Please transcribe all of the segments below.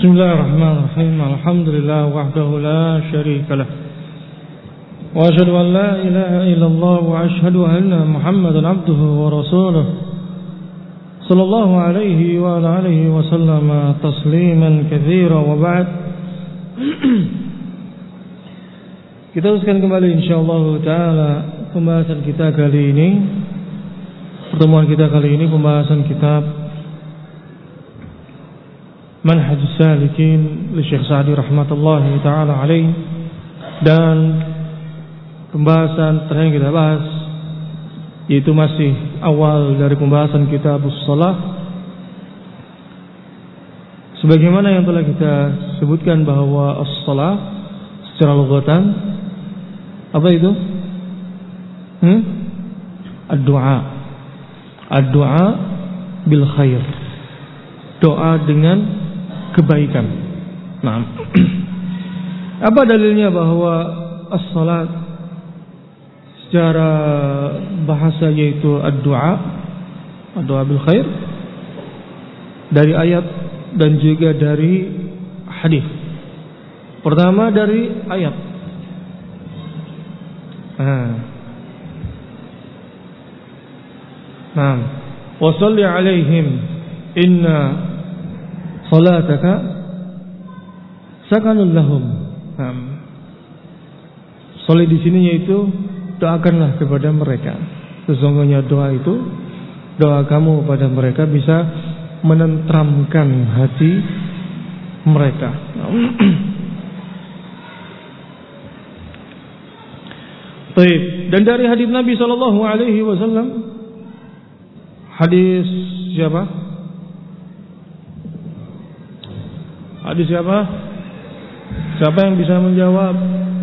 Bismillahirrahmanirrahim. Alhamdulillah wahdahu la syarika lah. Wa asyhadu an la ilaha illallah wa asyhadu anna Muhammadan abduhu wa rasuluh. Sallallahu alaihi wa ala alihi wa sallama tasliman katsira wa ba'd. Kita teruskan kembali insyaallah taala pembahasan kita kali ini. Pertemuan kita kali ini pembahasan kitab Manhajus Salikin li Syekh Sa'di rahmatullahi taala alaih, dan pembahasan terakhir kita bahas yaitu masih awal dari pembahasan kitabus shalah. Sebagaimana yang telah kita sebutkan bahwa as-shalah secara lughatan apa itu? Ad-du'a bil khair. Doa dengan kebaikan. Nah, apa dalilnya bahwa as-salat secara bahasa yaitu ad-du'a bil khair? Dari ayat dan juga dari hadis. Pertama dari ayat. Nah, wa shalli 'alaihim inna salataka sakanul lahum. Salat di sini yaitu doakanlah kepada mereka. Sesungguhnya doa itu, doa kamu kepada mereka bisa menenteramkan hati mereka. Baik, dan dari hadis Nabi sallallahu alaihi wasallam, hadis siapa? Hadis siapa? Siapa yang bisa menjawab?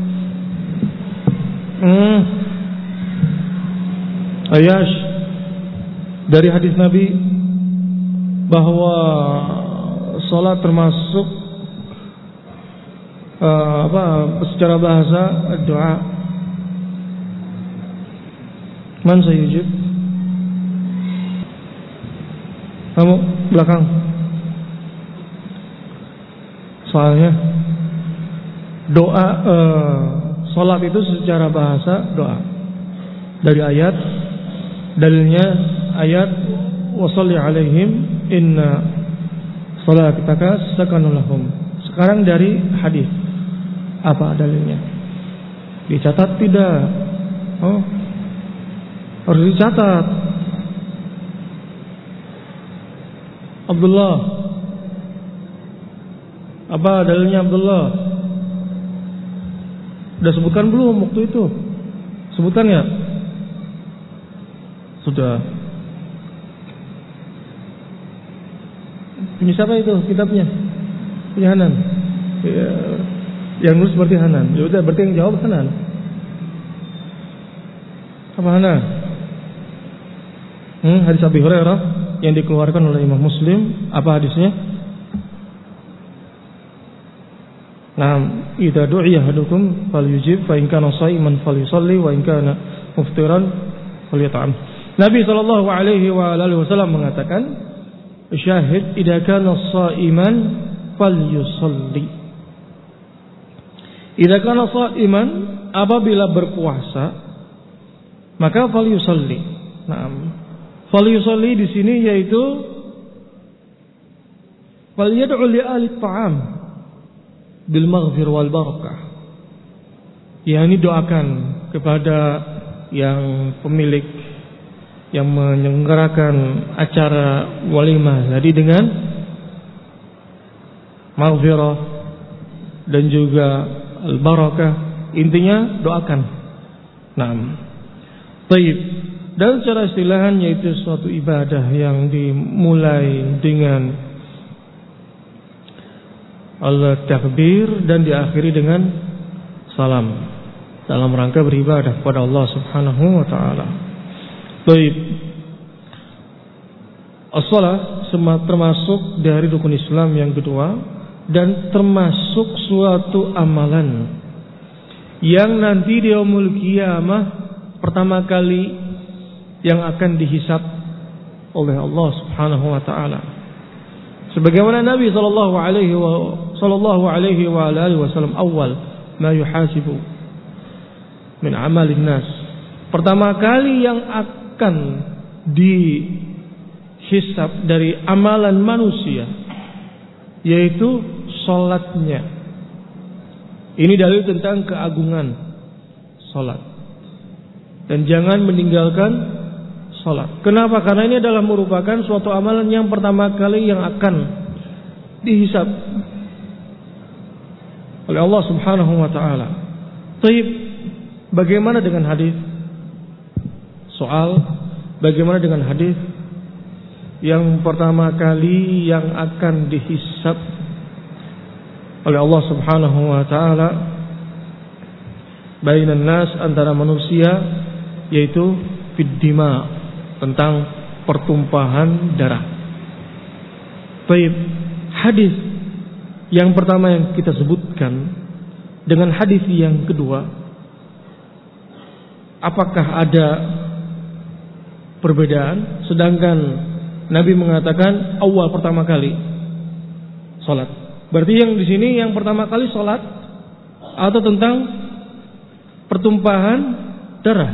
Ayash. Dari hadis Nabi bahwa salat termasuk secara bahasa doa. Man sayujib? Kamu belakang. Soalnya doa salat itu secara bahasa doa. Dari ayat, dalilnya ayat wa shalli 'alaihim inna salataka sakanun lahum. Sekarang dari hadis. Apa dalilnya? Dicatat tidak? Oh, harus dicatat. Abdullah, apa dalilnya Abdullah? Sudah sebutkan belum waktu itu? Sebutkan ya? Sudah. Punya siapa itu kitabnya? Punya Hanan. Ya, yang nulis seperti Hanan. Ya udah, berarti yang jawab Hanan. Apa Hanan? Hadis Abi Hurairah yang dikeluarkan oleh Imam Muslim. Apa hadisnya? Naam, idza du'iya ahadukum falyujib fa in kana shaiman falyusalli wa in kana muftiran falyat'am. Nabi sallallahu alaihi wa alihi wasallam mengatakan, syahid idza kana shaiman falyusalli. Idza kana shaiman, apabila berpuasa maka falyusalli. Naam. Falyusalli di sini yaitu falyad'u li ahli ta'am bil maghfir wal barakah. Yani doakan kepada yang pemilik yang menyelenggarakan acara walimah tadi dengan maghfirah dan juga al barakah. Intinya doakan. Naam. Baik. Dan secara istilahan yaitu suatu ibadah yang dimulai dengan al-takbir dan diakhiri dengan salam dalam rangka beribadah kepada Allah Subhanahu wa taala. Baik. As-shalah termasuk dari rukun Islam yang kedua dan termasuk suatu amalan yang nanti di yaumul qiyamah pertama kali yang akan dihisab oleh Allah Subhanahu wa taala. Sebagaimana Nabi sallallahu alaihi wasallam awal ma yuhasibu min amalin nas. Pertama kali yang akan dihisab dari amalan manusia yaitu salatnya. Ini dalil tentang keagungan salat. Dan jangan meninggalkan salat. Kenapa? Karena ini adalah merupakan suatu amalan yang pertama kali yang akan dihisab oleh Allah Subhanahu wa taala. Baik, bagaimana dengan hadis? Soal, bagaimana dengan hadis yang pertama kali yang akan dihisab oleh Allah Subhanahu wa taala bainan nas, antara manusia, yaitu fiddima, tentang pertumpahan darah. Baik, hadis yang pertama yang kita sebutkan dengan hadis yang kedua, apakah ada perbedaan? Sedangkan Nabi mengatakan awal pertama kali salat. Berarti yang di sini yang pertama kali salat atau tentang pertumpahan darah?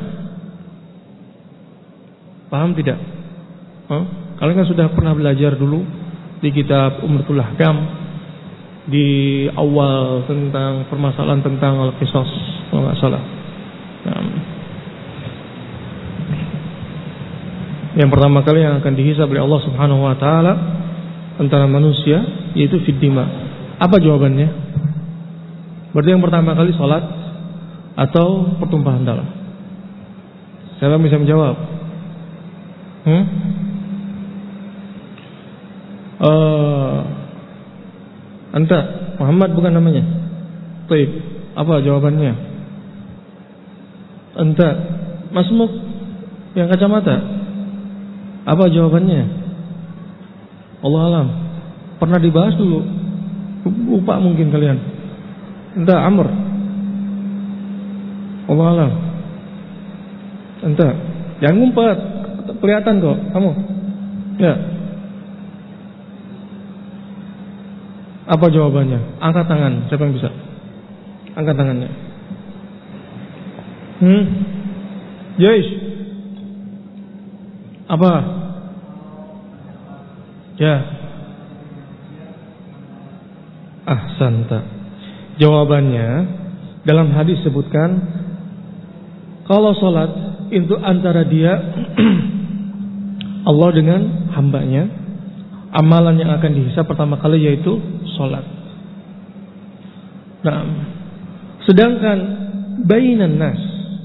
Paham tidak? Kalian kan sudah pernah belajar dulu di kitab Umdatul Ahkam di awal tentang permasalahan tentang al-qisas, kalau nggak salah. Yang pertama kali yang akan dihisab oleh Allah Subhanahu wa taala antara manusia yaitu fiddima. Apa jawabannya? Berarti yang pertama kali salat atau pertumpahan darah? Siapa bisa menjawab? Anta Muhammad bukan namanya? Baik, apa jawabannya? Anta Masmuk yang kacamata, apa jawabannya? Allah alam. Pernah dibahas dulu, lupa mungkin kalian. Anta Amr, Allah alam. Anta jangan ngumpet, kelihatan kok kamu. Ya. Apa jawabannya? Angkat tangan, siapa yang bisa? Angkat tangannya. Jais. Apa? Ya. Ahsanta. Jawabannya dalam hadis sebutkan kalau salat itu antara dia Allah dengan hambanya, amalan yang akan dihisab pertama kali yaitu salat. Nah, sedangkan bainan nas,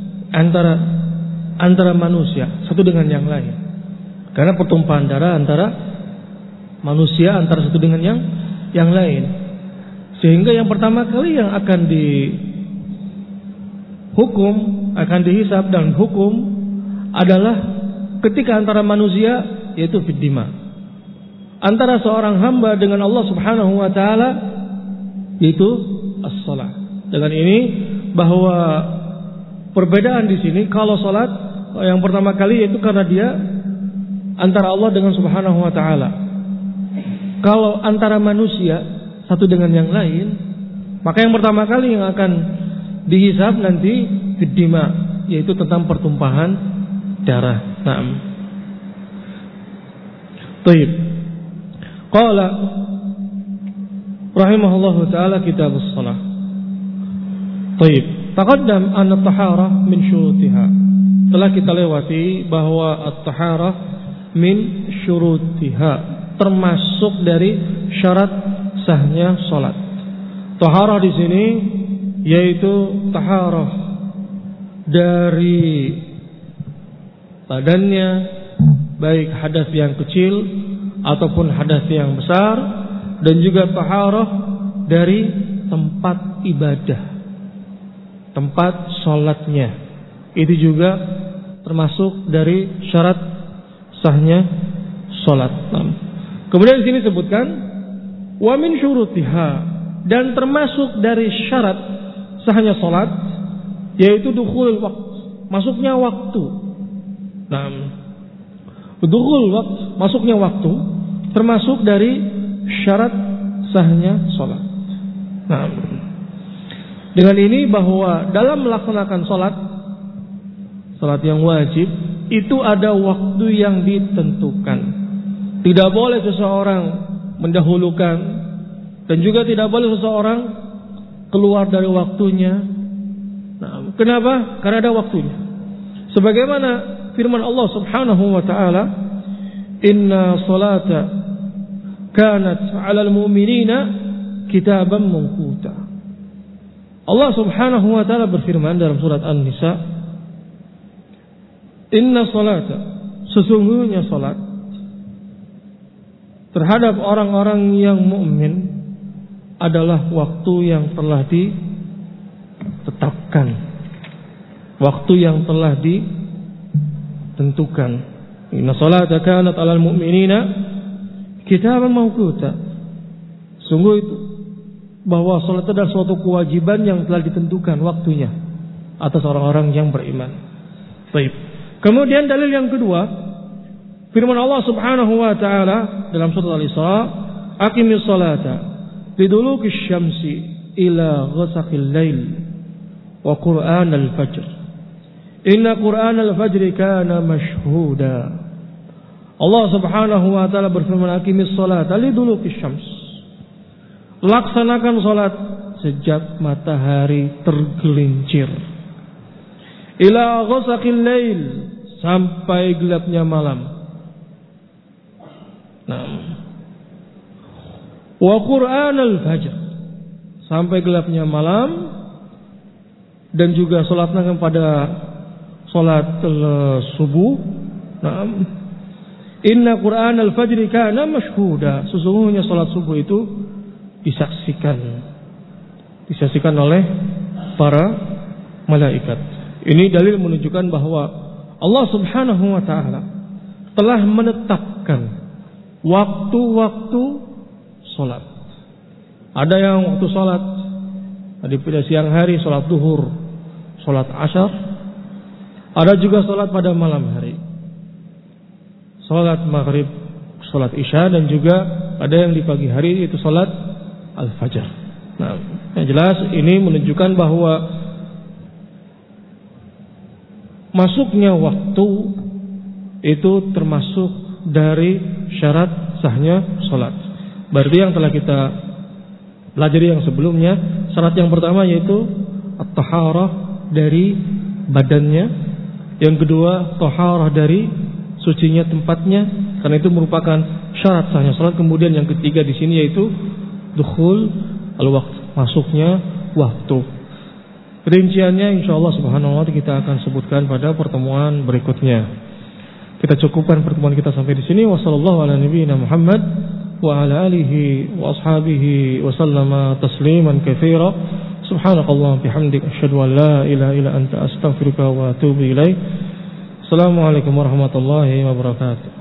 antara manusia satu dengan yang lain. Karena pertumpahan darah antara manusia antara satu dengan yang lain. Sehingga yang pertama kali yang akan dihukum, akan dihisab dan hukum adalah ketika antara manusia yaitu fiddima. Antara seorang hamba dengan Allah Subhanahu wa taala yaitu as-shalah. Dengan ini bahwa perbedaan di sini kalau salat yang pertama kali yaitu karena dia antara Allah dengan Subhanahu wa taala. Kalau antara manusia satu dengan yang lain, maka yang pertama kali yang akan dihisab nanti fiddima, yaitu tentang pertumpahan darah. Naam. Baik. Qala rahimahullahu taala kitabus shalah. Baik, taqaddam anna at-taharah min syurutiha. Telah kita lewati bahwa at-taharah min syurutiha, termasuk dari syarat sahnya salat. Taharah di sini yaitu taharah dari badannya, baik hadas yang kecil ataupun hadas yang besar, dan juga taharah dari tempat ibadah, tempat salatnya. Itu juga termasuk dari syarat sahnya salat. Kemudian di sini sebutkan wa min syurutiha, dan termasuk dari syarat sahnya salat yaitu dukhulul waqt, masuknya waktu. Dukhul waqt, masuknya waktu, termasuk dari syarat sahnya salat. Nah, dengan ini bahwa dalam melaksanakan salat yang wajib itu ada waktu yang ditentukan. Tidak boleh seseorang mendahulukan dan juga tidak boleh seseorang keluar dari waktunya. Nah, kenapa? Karena ada waktunya. Sebagaimana firman Allah Subhanahu wa taala, "Inna salata kanat 'alal mu'minina kitaban mawquta." Allah Subhanahu wa taala berfirman dalam surat An-Nisa, "Inna salata," sesungguhnya salat terhadap orang-orang yang mukmin adalah waktu yang telah ditetapkan, waktu yang telah ditentukan. Inna salata kanat 'alal mu'minina kitaban mawquta. Sungguh itu bahwa salat adalah suatu kewajiban yang telah ditentukan waktunya atas orang-orang yang beriman. Baik. Kemudian dalil yang kedua, firman Allah Subhanahu wa taala dalam surat Al-Isra, "Aqimis salata liduluki syamsi ila ghasaqil lail wa qur'anal fajr. Inna qur'anal fajri kana mashhuda." Allah Subhanahu wa taala berfirman, "Aqimis salata liduluki syams." Laksanakan salat sejak matahari tergelincir. Ila ghasaqil lail, sampai gelapnya malam. Wa qur'anal fajr, sampai gelapnya malam, dan juga salatnya pada salat subuh. Inna qur'anal fajri kana mashhuda. Sesungguhnya salat subuh itu disaksikan oleh para malaikat. Ini dalil menunjukkan bahwa Allah Subhanahu wa taala telah menetapkan waktu-waktu salat. Ada yang waktu salat pada siang hari, salat duhur, salat asar. Ada juga salat pada malam hari, salat maghrib, salat isya, dan juga ada yang di pagi hari, itu salat al-fajr. Nah, yang jelas ini menunjukkan bahwa masuknya waktu itu termasuk dari syarat sahnya salat. Berarti yang telah kita pelajari yang sebelumnya, syarat yang pertama yaitu at-taharah dari badannya, yang kedua taharah dari sucinya tempatnya, karena itu merupakan syarat sahnya salat. Kemudian yang ketiga di sini yaitu dukhul al-waqt, masuknya waktu. Rinciannya insyaallah subhanahu wa ta'ala kita akan sebutkan pada pertemuan berikutnya. Kita cukupkan pertemuan kita sampai di sini. Wassallallahu ala nabiyyina Muhammad wa ala alihi wa ashabihi wa sallama tasliman katsira. Subhanakallahumma bihamdika asyhadu an la ilaha illa anta astaghfiruka wa atubu ilaik. Assalamualaikum warahmatullahi wabarakatuh.